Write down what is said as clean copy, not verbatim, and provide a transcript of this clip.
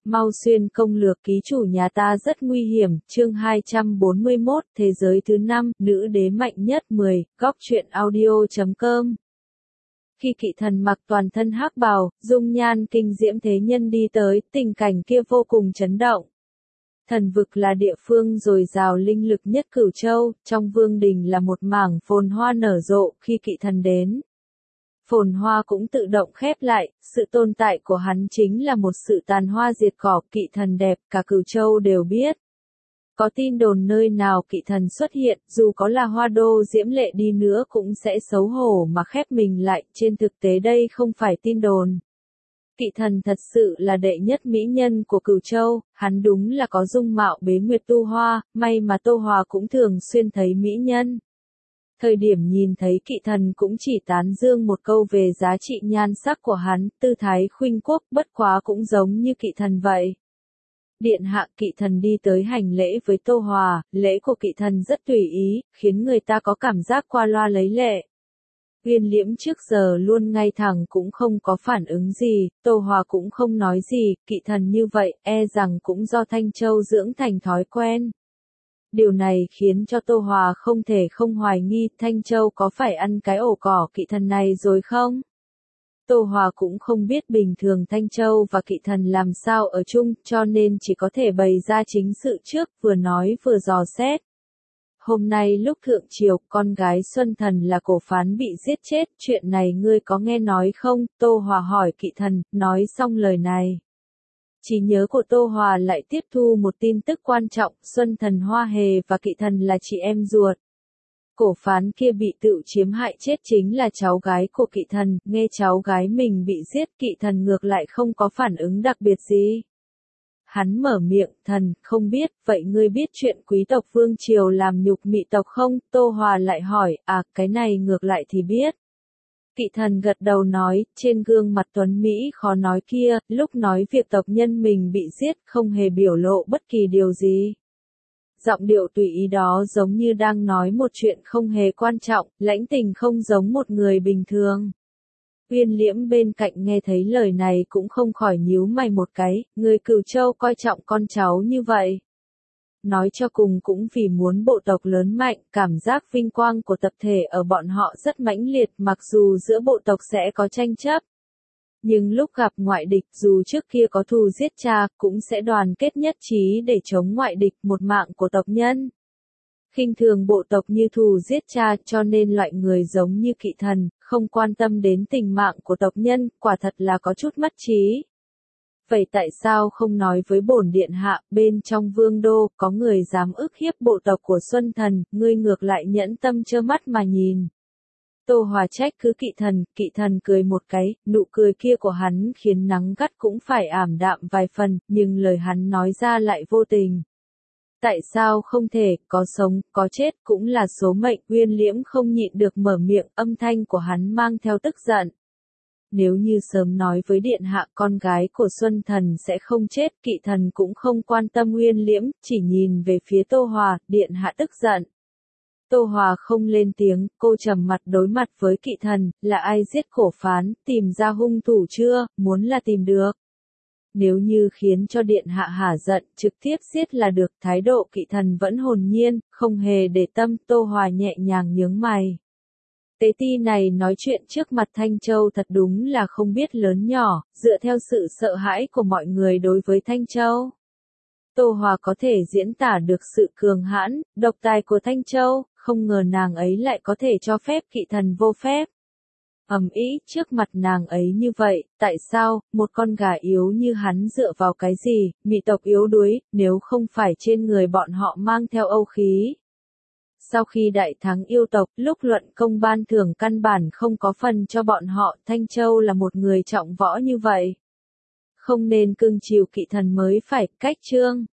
Mau xuyên công lược ký chủ nhà ta rất nguy hiểm, chương 241, thế giới thứ 5, nữ đế mạnh nhất 10, góc truyện audio.com. Khi Kỵ Thần mặc toàn thân hắc bào, dung nhan kinh diễm thế nhân đi tới, tình cảnh kia vô cùng chấn động. Thần vực là địa phương dồi dào linh lực nhất Cửu Châu, trong vương đình là một mảng phồn hoa nở rộ, khi Kỵ Thần đến. Phồn hoa cũng tự động khép lại, sự tồn tại của hắn chính là một sự tàn hoa diệt cỏ. Kỵ Thần đẹp, cả Cửu Châu đều biết. Có tin đồn nơi nào Kỵ Thần xuất hiện, dù có là hoa đô diễm lệ đi nữa cũng sẽ xấu hổ mà khép mình lại, trên thực tế đây không phải tin đồn. Kỵ Thần thật sự là đệ nhất mỹ nhân của Cửu Châu, hắn đúng là có dung mạo bế nguyệt tu hoa, may mà Tô Hòa cũng thường xuyên thấy mỹ nhân. Thời điểm nhìn thấy Kỵ Thần cũng chỉ tán dương một câu về giá trị nhan sắc của hắn, tư thái khuynh quốc, bất quá cũng giống như Kỵ Thần vậy. Điện hạ. Kỵ Thần đi tới hành lễ với Tô Hòa, lễ của Kỵ Thần rất tùy ý, khiến người ta có cảm giác qua loa lấy lệ. Uyên Liễm trước giờ luôn ngay thẳng cũng không có phản ứng gì, Tô Hòa cũng không nói gì, Kỵ Thần như vậy, e rằng cũng do Thanh Châu dưỡng thành thói quen. Điều này khiến cho Tô Hòa không thể không hoài nghi Thanh Châu có phải ăn cái ổ cỏ Kỵ Thần này rồi không? Tô Hòa cũng không biết bình thường Thanh Châu và Kỵ Thần làm sao ở chung, cho nên chỉ có thể bày ra chính sự trước, vừa nói vừa dò xét. Hôm nay lúc thượng triều, con gái Xuân Thần là Cổ Phán bị giết chết, chuyện này ngươi có nghe nói không? Tô Hòa hỏi Kỵ Thần, nói xong lời này. Trí nhớ của Tô Hòa lại tiếp thu một tin tức quan trọng, Xuân Thần Hoa Hề và Kỵ Thần là chị em ruột. Cổ Phán kia bị tự chiếm hại chết chính là cháu gái của Kỵ Thần, nghe cháu gái mình bị giết, Kỵ Thần ngược lại không có phản ứng đặc biệt gì. Hắn mở miệng, Thần, không biết, vậy ngươi biết chuyện quý tộc Vương Triều làm nhục mị tộc không? Tô Hòa lại hỏi, cái này ngược lại thì biết. Kỵ Thần gật đầu nói, trên gương mặt tuấn Mỹ khó nói kia, lúc nói việc tộc nhân mình bị giết không hề biểu lộ bất kỳ điều gì. Giọng điệu tùy ý đó giống như đang nói một chuyện không hề quan trọng, lãnh tình không giống một người bình thường. Uyên Liễm bên cạnh nghe thấy lời này cũng không khỏi nhíu mày một cái, người Cửu Châu coi trọng con cháu như vậy. Nói cho cùng cũng vì muốn bộ tộc lớn mạnh, cảm giác vinh quang của tập thể ở bọn họ rất mãnh liệt, mặc dù giữa bộ tộc sẽ có tranh chấp. Nhưng lúc gặp ngoại địch, dù trước kia có thù giết cha, cũng sẽ đoàn kết nhất trí để chống ngoại địch, một mạng của tộc nhân. Khinh thường bộ tộc như thù giết cha, cho nên loại người giống như Kỵ Thần, không quan tâm đến tình mạng của tộc nhân, quả thật là có chút mất trí. Vậy tại sao không nói với bổn điện hạ, bên trong vương đô, có người dám ức hiếp bộ tộc của Xuân Thần, ngươi ngược lại nhẫn tâm trơ mắt mà nhìn. Tô Hòa trách cứ Kỵ Thần cười một cái, nụ cười kia của hắn khiến nắng gắt cũng phải ảm đạm vài phần, nhưng lời hắn nói ra lại vô tình. Tại sao không thể, có sống, có chết cũng là số mệnh, Uyên Liễm không nhịn được mở miệng, âm thanh của hắn mang theo tức giận. Nếu như sớm nói với điện hạ con gái của Xuân Thần sẽ không chết, Kỵ Thần cũng không quan tâm Uyên Liễm, chỉ nhìn về phía Tô Hòa, điện hạ tức giận. Tô Hòa không lên tiếng, cô trầm mặt đối mặt với Kỵ Thần, là ai giết Cổ Phán, tìm ra hung thủ chưa, muốn là tìm được. Nếu như khiến cho điện hạ hả giận, trực tiếp giết là được, thái độ Kỵ Thần vẫn hồn nhiên, không hề để tâm, Tô Hòa nhẹ nhàng nhướng mày. Tế ti này nói chuyện trước mặt Thanh Châu thật đúng là không biết lớn nhỏ, dựa theo sự sợ hãi của mọi người đối với Thanh Châu. Tô Hòa có thể diễn tả được sự cường hãn, độc tài của Thanh Châu, không ngờ nàng ấy lại có thể cho phép Kỵ Thần vô phép. Ầm ĩ trước mặt nàng ấy như vậy, tại sao, một con gà yếu như hắn dựa vào cái gì, mị tộc yếu đuối, nếu không phải trên người bọn họ mang theo âu khí. Sau khi đại thắng yêu tộc, lúc luận công ban thưởng căn bản không có phần cho bọn họ, Thanh Châu là một người trọng võ như vậy. Không nên cưng chiều Kỵ Thần mới phải, cách chương.